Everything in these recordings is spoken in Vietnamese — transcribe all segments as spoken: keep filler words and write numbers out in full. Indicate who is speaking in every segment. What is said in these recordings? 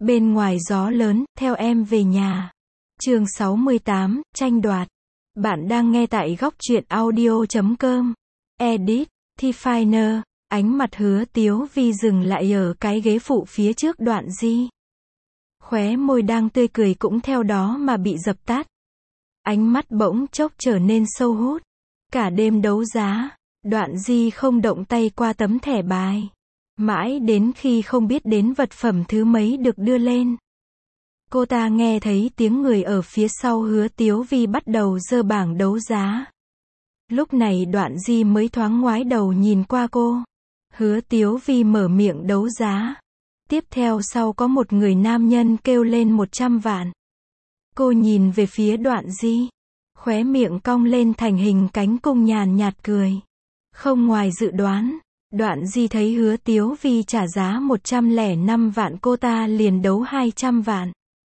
Speaker 1: Bên ngoài gió lớn, theo em về nhà. Chương sáu mươi tám, tranh đoạt. Bạn đang nghe tại góc truyện audio chấm com. Edit, T-Finer. Ánh mặt Hứa Tiếu Vi dừng lại ở cái ghế phụ phía trước Đoạn Di. Khóe môi đang tươi cười cũng theo đó mà bị dập tắt. Ánh mắt bỗng chốc trở nên sâu hút. Cả đêm đấu giá, Đoạn Di không động tay qua tấm thẻ bài. Mãi đến khi không biết đến vật phẩm thứ mấy được đưa lên. Cô ta nghe thấy tiếng người ở phía sau Hứa Tiếu Vi bắt đầu giơ bảng đấu giá. Lúc này Đoạn Di mới thoáng ngoái đầu nhìn qua cô. Hứa Tiếu Vi mở miệng đấu giá. Tiếp theo sau có một người nam nhân kêu lên một trăm vạn. Cô nhìn về phía Đoạn Di. Khóe miệng cong lên thành hình cánh cung nhàn nhạt cười. Không ngoài dự đoán. Đoạn Di thấy Hứa Tiếu Vi trả giá một trăm lẻ năm vạn, cô ta liền đấu hai trăm vạn.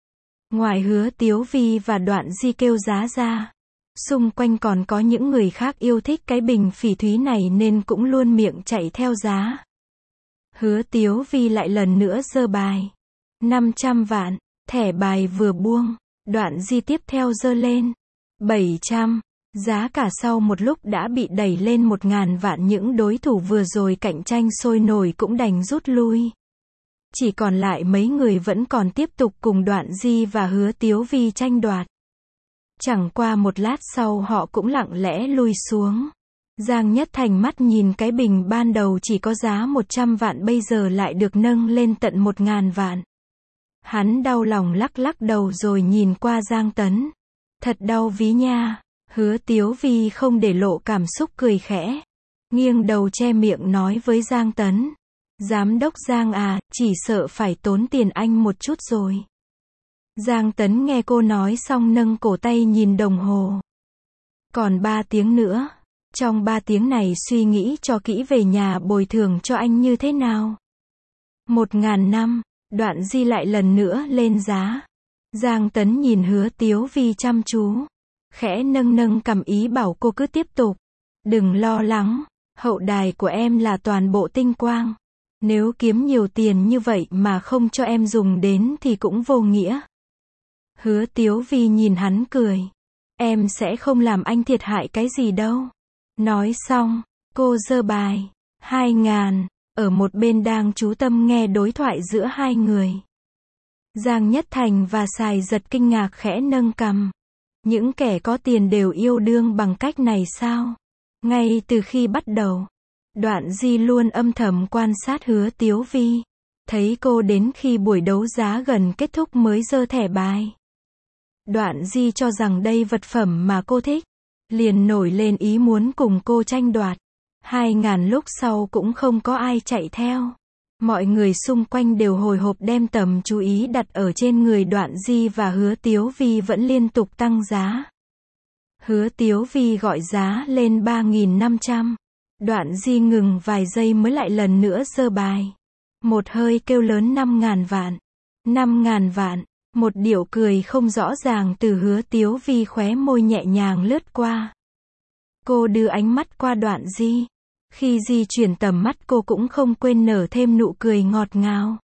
Speaker 1: Ngoài Hứa Tiếu Vi và Đoạn Di kêu giá ra, xung quanh còn có những người khác yêu thích cái bình phỉ thúy này nên cũng luôn miệng chạy theo giá. Hứa Tiếu Vi lại lần nữa giơ bài. năm trăm vạn, thẻ bài vừa buông, Đoạn Di tiếp theo giơ lên. bảy trăm. Giá cả sau một lúc đã bị đẩy lên một ngàn vạn, những đối thủ vừa rồi cạnh tranh sôi nổi cũng đành rút lui. Chỉ còn lại mấy người vẫn còn tiếp tục cùng Đoạn Di và Hứa Tiếu Vi tranh đoạt. Chẳng qua một lát sau họ cũng lặng lẽ lui xuống. Giang Nhất Thành mắt nhìn cái bình ban đầu chỉ có giá một trăm vạn bây giờ lại được nâng lên tận một ngàn vạn. Hắn đau lòng lắc lắc đầu rồi nhìn qua Giang Tấn. Thật đau ví nha. Hứa Tiếu Vi không để lộ cảm xúc cười khẽ. Nghiêng đầu che miệng nói với Giang Tấn. Giám đốc Giang à, chỉ sợ phải tốn tiền anh một chút rồi. Giang Tấn nghe cô nói xong nâng cổ tay nhìn đồng hồ. Còn ba tiếng nữa. Trong ba tiếng này suy nghĩ cho kỹ về nhà bồi thường cho anh như thế nào. Một ngàn năm, Đoạn Di lại lần nữa lên giá. Giang Tấn nhìn Hứa Tiếu Vi chăm chú. Khẽ nâng nâng cằm ý bảo cô cứ tiếp tục. Đừng lo lắng, hậu đài của em là toàn bộ tinh quang. Nếu kiếm nhiều tiền như vậy mà không cho em dùng đến thì cũng vô nghĩa. Hứa Tiếu Vi nhìn hắn cười. Em sẽ không làm anh thiệt hại cái gì đâu. Nói xong, cô giơ bài. Hai ngàn, ở một bên đang chú tâm nghe đối thoại giữa hai người. Giang Nhất Thành và Sài Giật kinh ngạc khẽ nâng cằm. Những kẻ có tiền đều yêu đương bằng cách này sao? Ngay từ khi bắt đầu, Đoạn Di luôn âm thầm quan sát Hứa Tiếu Vi. Thấy cô đến khi buổi đấu giá gần kết thúc mới giơ thẻ bài. Đoạn Di cho rằng đây vật phẩm mà cô thích. Liền nổi lên ý muốn cùng cô tranh đoạt. Hai ngàn lúc sau cũng không có ai chạy theo. Mọi người xung quanh đều hồi hộp đem tầm chú ý đặt ở trên người Đoạn Di và Hứa Tiếu Vi vẫn liên tục tăng giá. Hứa Tiếu Vi gọi giá lên ba nghìn năm trăm. Đoạn Di ngừng vài giây mới lại lần nữa giơ bài. Một hơi kêu lớn năm ngàn vạn. năm ngàn vạn. Một điệu cười không rõ ràng từ Hứa Tiếu Vi khóe môi nhẹ nhàng lướt qua. Cô đưa ánh mắt qua Đoạn Di. Khi di chuyển tầm mắt cô cũng không quên nở thêm nụ cười ngọt ngào.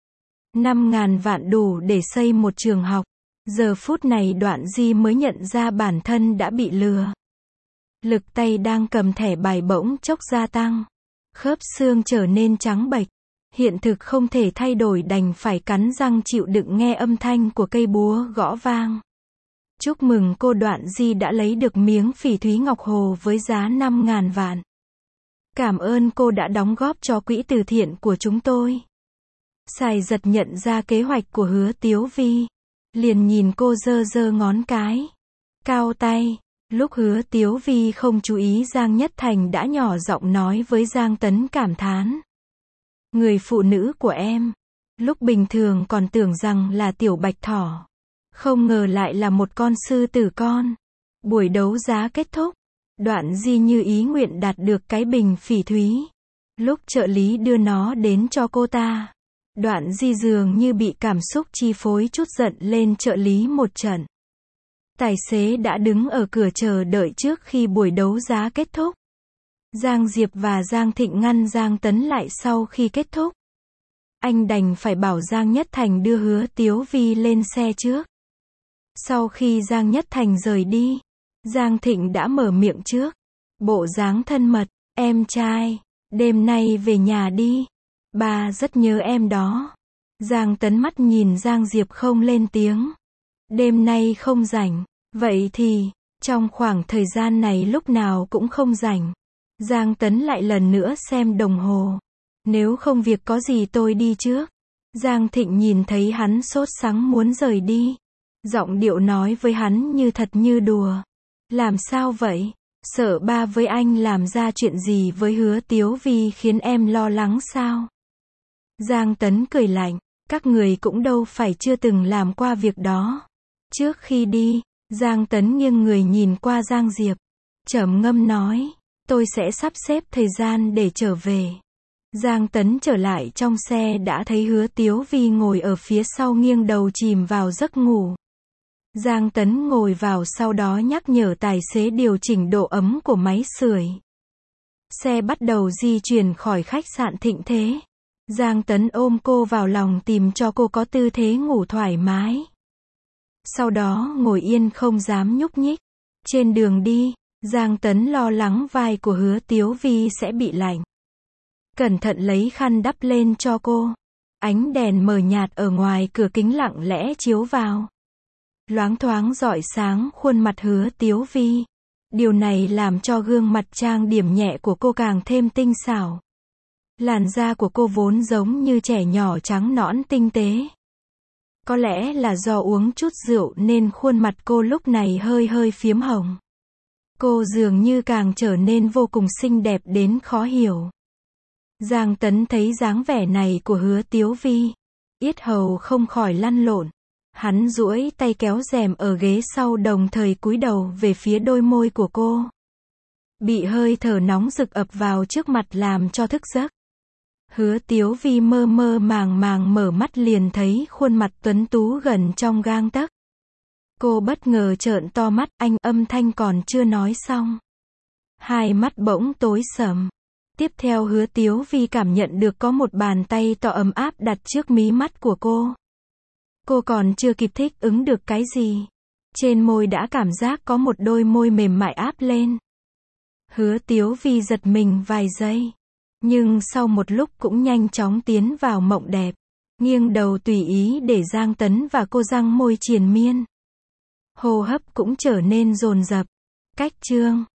Speaker 1: Năm ngàn vạn đủ để xây một trường học. Giờ phút này Đoạn Di mới nhận ra bản thân đã bị lừa. Lực tay đang cầm thẻ bài bỗng chốc gia tăng. Khớp xương trở nên trắng bệch. Hiện thực không thể thay đổi đành phải cắn răng chịu đựng nghe âm thanh của cây búa gõ vang. Chúc mừng cô, Đoạn Di đã lấy được miếng phỉ thúy ngọc hồ với giá năm ngàn vạn. Cảm ơn cô đã đóng góp cho quỹ từ thiện của chúng tôi. Sài Giật nhận ra kế hoạch của Hứa Tiếu Vi. Liền nhìn cô giơ giơ ngón cái. Cao tay. Lúc Hứa Tiếu Vi không chú ý Giang Nhất Thành đã nhỏ giọng nói với Giang Tấn cảm thán. Người phụ nữ của em. Lúc bình thường còn tưởng rằng là tiểu bạch thỏ. Không ngờ lại là một con sư tử con. Buổi đấu giá kết thúc. Đoạn Di như ý nguyện đạt được cái bình phỉ thúy. Lúc trợ lý đưa nó đến cho cô ta. Đoạn Di dường như bị cảm xúc chi phối chút giận lên trợ lý một trận. Tài xế đã đứng ở cửa chờ đợi trước khi buổi đấu giá kết thúc. Giang Diệp và Giang Thịnh ngăn Giang Tấn lại sau khi kết thúc. anh đành phải bảo Giang Nhất Thành đưa Hứa Tiếu Vi lên xe trước. Sau khi Giang Nhất Thành rời đi, Giang Thịnh đã mở miệng trước. Bộ dáng thân mật, em trai, đêm nay về nhà đi. Ba rất nhớ em đó. Giang Tấn mắt nhìn Giang Diệp không lên tiếng. Đêm nay không rảnh, vậy thì, trong khoảng thời gian này lúc nào cũng không rảnh. Giang Tấn lại lần nữa xem đồng hồ. Nếu không việc có gì tôi đi trước. Giang Thịnh nhìn thấy hắn sốt sắng muốn rời đi. Giọng điệu nói với hắn như thật như đùa. Làm sao vậy? Sợ ba với anh làm ra chuyện gì với Hứa Tiếu Vi khiến em lo lắng sao? Giang Tấn cười lạnh. Các người cũng đâu phải chưa từng làm qua việc đó. Trước khi đi, Giang Tấn nghiêng người nhìn qua Giang Diệp. Trầm ngâm nói. Tôi sẽ sắp xếp thời gian để trở về. Giang Tấn trở lại trong xe đã thấy Hứa Tiếu Vi ngồi ở phía sau nghiêng đầu chìm vào giấc ngủ. Giang Tấn ngồi vào sau đó nhắc nhở tài xế điều chỉnh độ ấm của máy sưởi. Xe bắt đầu di chuyển khỏi khách sạn Thịnh Thế. Giang Tấn ôm cô vào lòng tìm cho cô có tư thế ngủ thoải mái. Sau đó ngồi yên không dám nhúc nhích. Trên đường đi, Giang Tấn lo lắng vai của Hứa Tiếu Vi sẽ bị lạnh. Cẩn thận lấy khăn đắp lên cho cô. Ánh đèn mờ nhạt ở ngoài cửa kính lặng lẽ chiếu vào. Loáng thoáng rọi sáng khuôn mặt Hứa Tiếu Vi. Điều này làm cho gương mặt trang điểm nhẹ của cô càng thêm tinh xảo. Làn da của cô vốn giống như trẻ nhỏ trắng nõn tinh tế. Có lẽ là do uống chút rượu nên khuôn mặt cô lúc này hơi hơi phiếm hồng. Cô dường như càng trở nên vô cùng xinh đẹp đến khó hiểu. Giang Tấn thấy dáng vẻ này của Hứa Tiếu Vi. Yết hầu không khỏi lăn lộn. Hắn duỗi tay kéo rèm ở ghế sau đồng thời cúi đầu về phía đôi môi của cô. Bị hơi thở nóng rực ập vào trước mặt làm cho thức giấc. Hứa Tiếu Vi mơ mơ màng màng mở mắt liền thấy khuôn mặt tuấn tú gần trong gang tấc. Cô bất ngờ trợn to mắt, anh, âm thanh còn chưa nói xong. Hai mắt bỗng tối sầm. Tiếp theo Hứa Tiếu Vi cảm nhận được có một bàn tay to ấm áp đặt trước mí mắt của cô. Cô còn chưa kịp thích ứng được cái gì. Trên môi đã cảm giác có một đôi môi mềm mại áp lên. Hứa Tiếu Vi giật mình vài giây. Nhưng sau một lúc cũng nhanh chóng tiến vào mộng đẹp. Nghiêng đầu tùy ý để Giang Tấn và cô răng môi triền miên. Hô hấp cũng trở nên dồn dập. Cách chương